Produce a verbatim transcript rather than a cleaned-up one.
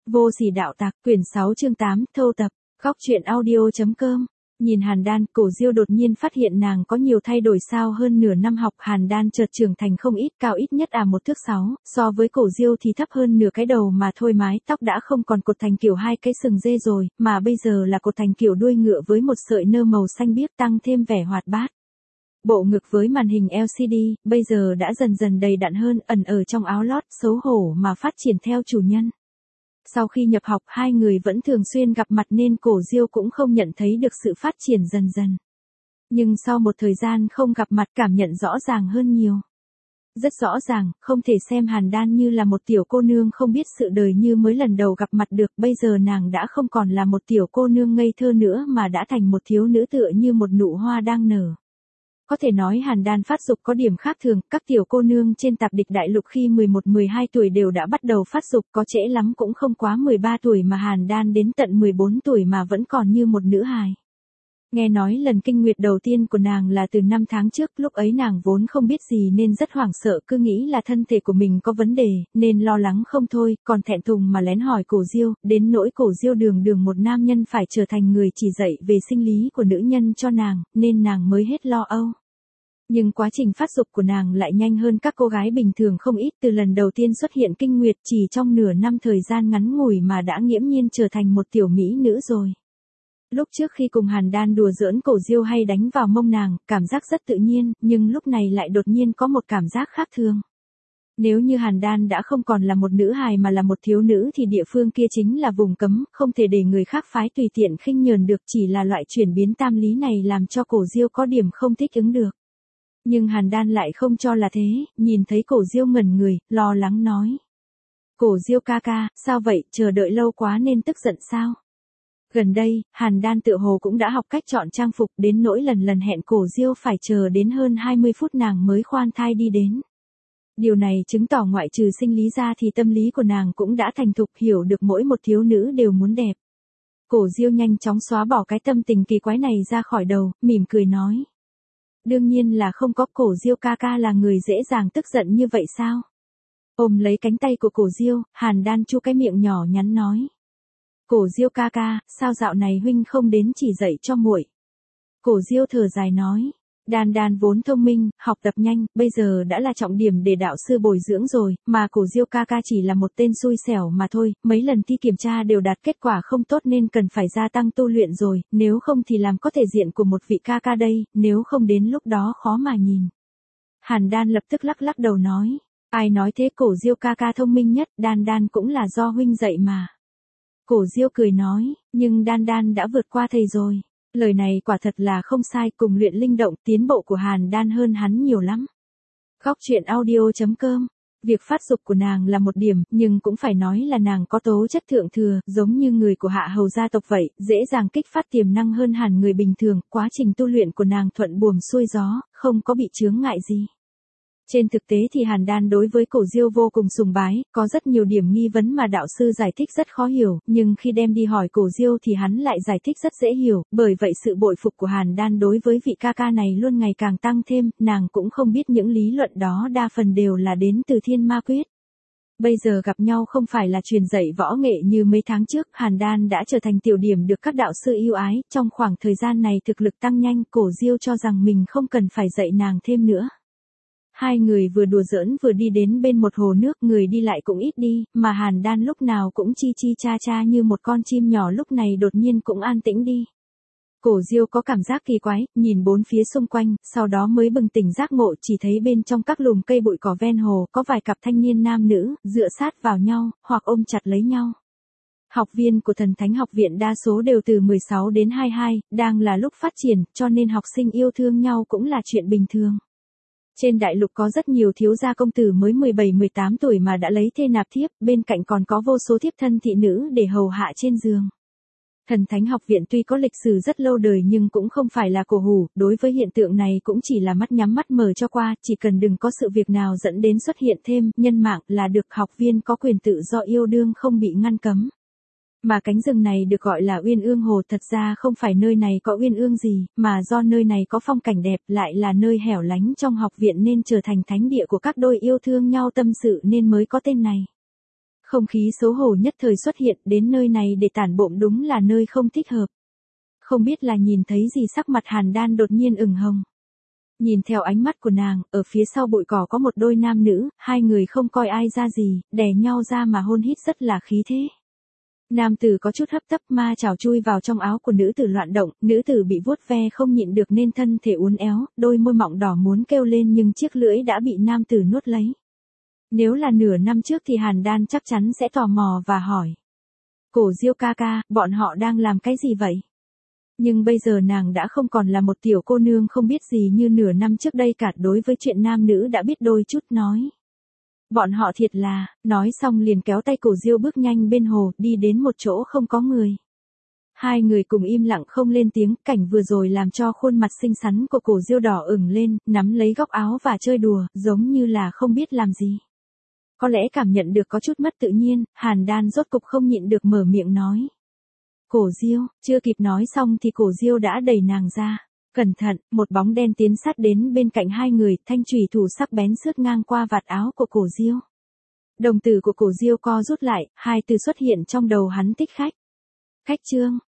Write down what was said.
Vô sỉ đạo tặc, quyển sáu chương tám, thâu tập, góc truyện audio.com. Nhìn Hàn Đan, Cổ Diêu đột nhiên phát hiện nàng có nhiều thay đổi sao hơn nửa năm học Hàn Đan chợt trưởng thành không ít, cao ít nhất à một thước sáu, so với Cổ Diêu thì thấp hơn nửa cái đầu mà thôi, mái tóc đã không còn cột thành kiểu hai cái sừng dê rồi, mà bây giờ là cột thành kiểu đuôi ngựa với một sợi nơ màu xanh biếc tăng thêm vẻ hoạt bát. Bộ ngực với màn hình lờ xê đê, bây giờ đã dần dần đầy đặn hơn, ẩn ở trong áo lót, xấu hổ mà phát triển theo chủ nhân. Sau khi nhập học hai người vẫn thường xuyên gặp mặt nên Cổ Diêu cũng không nhận thấy được sự phát triển dần dần. Nhưng sau một thời gian không gặp mặt cảm nhận rõ ràng hơn nhiều. Rất rõ ràng, không thể xem Hàn Đan như là một tiểu cô nương không biết sự đời như mới lần đầu gặp mặt được, bây giờ nàng đã không còn là một tiểu cô nương ngây thơ nữa mà đã thành một thiếu nữ tựa như một nụ hoa đang nở. Có thể nói Hàn Đan phát dục có điểm khác thường, các tiểu cô nương trên tạp địch đại lục khi mười một mười hai tuổi đều đã bắt đầu phát dục, có trễ lắm cũng không quá mười ba tuổi mà Hàn Đan đến tận mười bốn tuổi mà vẫn còn như một nữ hài. Nghe nói lần kinh nguyệt đầu tiên của nàng là từ năm tháng trước, lúc ấy nàng vốn không biết gì nên rất hoảng sợ, cứ nghĩ là thân thể của mình có vấn đề, nên lo lắng không thôi, còn thẹn thùng mà lén hỏi Cổ Diêu, đến nỗi Cổ Diêu đường đường một nam nhân phải trở thành người chỉ dạy về sinh lý của nữ nhân cho nàng, nên nàng mới hết lo âu. Nhưng quá trình phát dục của nàng lại nhanh hơn các cô gái bình thường không ít, từ lần đầu tiên xuất hiện kinh nguyệt chỉ trong nửa năm thời gian ngắn ngủi mà đã nghiễm nhiên trở thành một tiểu mỹ nữ rồi. Lúc trước khi cùng Hàn Đan đùa giỡn Cổ Diêu hay đánh vào mông nàng, cảm giác rất tự nhiên, nhưng lúc này lại đột nhiên có một cảm giác khác thường. Nếu như Hàn Đan đã không còn là một nữ hài mà là một thiếu nữ thì địa phương kia chính là vùng cấm, không thể để người khác phái tùy tiện khinh nhờn được, chỉ là loại chuyển biến tam lý này làm cho Cổ Diêu có điểm không thích ứng được. Nhưng Hàn Đan lại không cho là thế, nhìn thấy Cổ Diêu ngẩn người, lo lắng nói. Cổ Diêu ca ca, sao vậy, chờ đợi lâu quá nên tức giận sao? Gần đây, Hàn Đan tựa hồ cũng đã học cách chọn trang phục, đến nỗi lần lần hẹn Cổ Diêu phải chờ đến hơn hai mươi phút nàng mới khoan thai đi đến. Điều này chứng tỏ ngoại trừ sinh lý ra thì tâm lý của nàng cũng đã thành thục, hiểu được mỗi một thiếu nữ đều muốn đẹp. Cổ Diêu nhanh chóng xóa bỏ cái tâm tình kỳ quái này ra khỏi đầu, mỉm cười nói. Đương nhiên là không có, Cổ Diêu ca ca là người dễ dàng tức giận như vậy sao? Ôm lấy cánh tay của Cổ Diêu, Hàn Đan chu cái miệng nhỏ nhắn nói. Cổ Diêu ca ca, sao dạo này huynh không đến chỉ dạy cho muội? Cổ Diêu thở dài nói. Đan Đan vốn thông minh, học tập nhanh, bây giờ đã là trọng điểm để đạo sư bồi dưỡng rồi, mà Cổ Diêu ca ca chỉ là một tên xui xẻo mà thôi, mấy lần thi kiểm tra đều đạt kết quả không tốt nên cần phải gia tăng tu luyện rồi, nếu không thì làm có thể diện của một vị ca ca đây, nếu không đến lúc đó khó mà nhìn. Hàn Đan lập tức lắc lắc đầu nói, ai nói thế, Cổ Diêu ca ca thông minh nhất, Đan Đan cũng là do huynh dạy mà. Cổ Diêu cười nói, nhưng Đan Đan đã vượt qua thầy rồi. Lời này quả thật là không sai, cùng luyện linh động, tiến bộ của Hàn Đan hơn hắn nhiều lắm. Góc truyện audio.com. Việc phát dục của nàng là một điểm, nhưng cũng phải nói là nàng có tố chất thượng thừa, giống như người của hạ hầu gia tộc vậy, dễ dàng kích phát tiềm năng hơn hẳn người bình thường, quá trình tu luyện của nàng thuận buồm xuôi gió, không có bị chướng ngại gì. Trên thực tế thì Hàn Đan đối với Cổ Diêu vô cùng sùng bái, có rất nhiều điểm nghi vấn mà đạo sư giải thích rất khó hiểu, nhưng khi đem đi hỏi Cổ Diêu thì hắn lại giải thích rất dễ hiểu, bởi vậy sự bội phục của Hàn Đan đối với vị ca ca này luôn ngày càng tăng thêm, nàng cũng không biết những lý luận đó đa phần đều là đến từ Thiên Ma Quyết. Bây giờ gặp nhau không phải là truyền dạy võ nghệ như mấy tháng trước, Hàn Đan đã trở thành tiểu điểm được các đạo sư yêu ái, trong khoảng thời gian này thực lực tăng nhanh, Cổ Diêu cho rằng mình không cần phải dạy nàng thêm nữa. Hai người vừa đùa giỡn vừa đi đến bên một hồ nước, người đi lại cũng ít đi, mà Hàn Đan lúc nào cũng chi chi cha cha như một con chim nhỏ lúc này đột nhiên cũng an tĩnh đi. Cổ Diêu có cảm giác kỳ quái, nhìn bốn phía xung quanh, sau đó mới bừng tỉnh giác ngộ, chỉ thấy bên trong các lùm cây bụi cỏ ven hồ, có vài cặp thanh niên nam nữ, dựa sát vào nhau, hoặc ôm chặt lấy nhau. Học viên của Thần Thánh Học Viện đa số đều từ mười sáu đến hai mươi hai, đang là lúc phát triển, cho nên học sinh yêu thương nhau cũng là chuyện bình thường. Trên đại lục có rất nhiều thiếu gia công tử mới mười bảy mười tám tuổi mà đã lấy thê nạp thiếp, bên cạnh còn có vô số thiếp thân thị nữ để hầu hạ trên giường. Thần Thánh Học Viện tuy có lịch sử rất lâu đời nhưng cũng không phải là cổ hủ, đối với hiện tượng này cũng chỉ là mắt nhắm mắt mở cho qua, chỉ cần đừng có sự việc nào dẫn đến xuất hiện thêm nhân mạng là được, học viên có quyền tự do yêu đương không bị ngăn cấm. Mà cánh rừng này được gọi là Uyên Ương Hồ, thật ra không phải nơi này có uyên ương gì, mà do nơi này có phong cảnh đẹp, lại là nơi hẻo lánh trong học viện nên trở thành thánh địa của các đôi yêu thương nhau tâm sự nên mới có tên này. Không khí xấu hổ nhất thời xuất hiện, đến nơi này để tản bộ đúng là nơi không thích hợp. Không biết là nhìn thấy gì sắc mặt Hàn Đan đột nhiên ửng hồng. Nhìn theo ánh mắt của nàng, ở phía sau bụi cỏ có một đôi nam nữ, hai người không coi ai ra gì, đè nhau ra mà hôn hít rất là khí thế. Nam tử có chút hấp tấp, ma chảo chui vào trong áo của nữ tử loạn động, nữ tử bị vuốt ve không nhịn được nên thân thể uốn éo, đôi môi mọng đỏ muốn kêu lên nhưng chiếc lưỡi đã bị nam tử nuốt lấy. Nếu là nửa năm trước thì Hàn Đan chắc chắn sẽ tò mò và hỏi. Cổ Diêu ca ca, bọn họ đang làm cái gì vậy? Nhưng bây giờ nàng đã không còn là một tiểu cô nương không biết gì như nửa năm trước đây cả, đối với chuyện nam nữ đã biết đôi chút, nói. Bọn họ thiệt là, nói xong liền kéo tay Cổ Diêu bước nhanh bên hồ, đi đến một chỗ không có người. Hai người cùng im lặng không lên tiếng, cảnh vừa rồi làm cho khuôn mặt xinh xắn của Cổ Diêu đỏ ửng lên, nắm lấy góc áo và chơi đùa, giống như là không biết làm gì. Có lẽ cảm nhận được có chút mất tự nhiên, Hàn Đan rốt cục không nhịn được mở miệng nói. Cổ Diêu, chưa kịp nói xong thì Cổ Diêu đã đẩy nàng ra. Cẩn thận, một bóng đen tiến sát đến bên cạnh hai người, thanh chùy thủ sắc bén xước ngang qua vạt áo của Cổ Diêu. Đồng tử của Cổ Diêu co rút lại, hai từ xuất hiện trong đầu hắn: thích khách. Khách trương.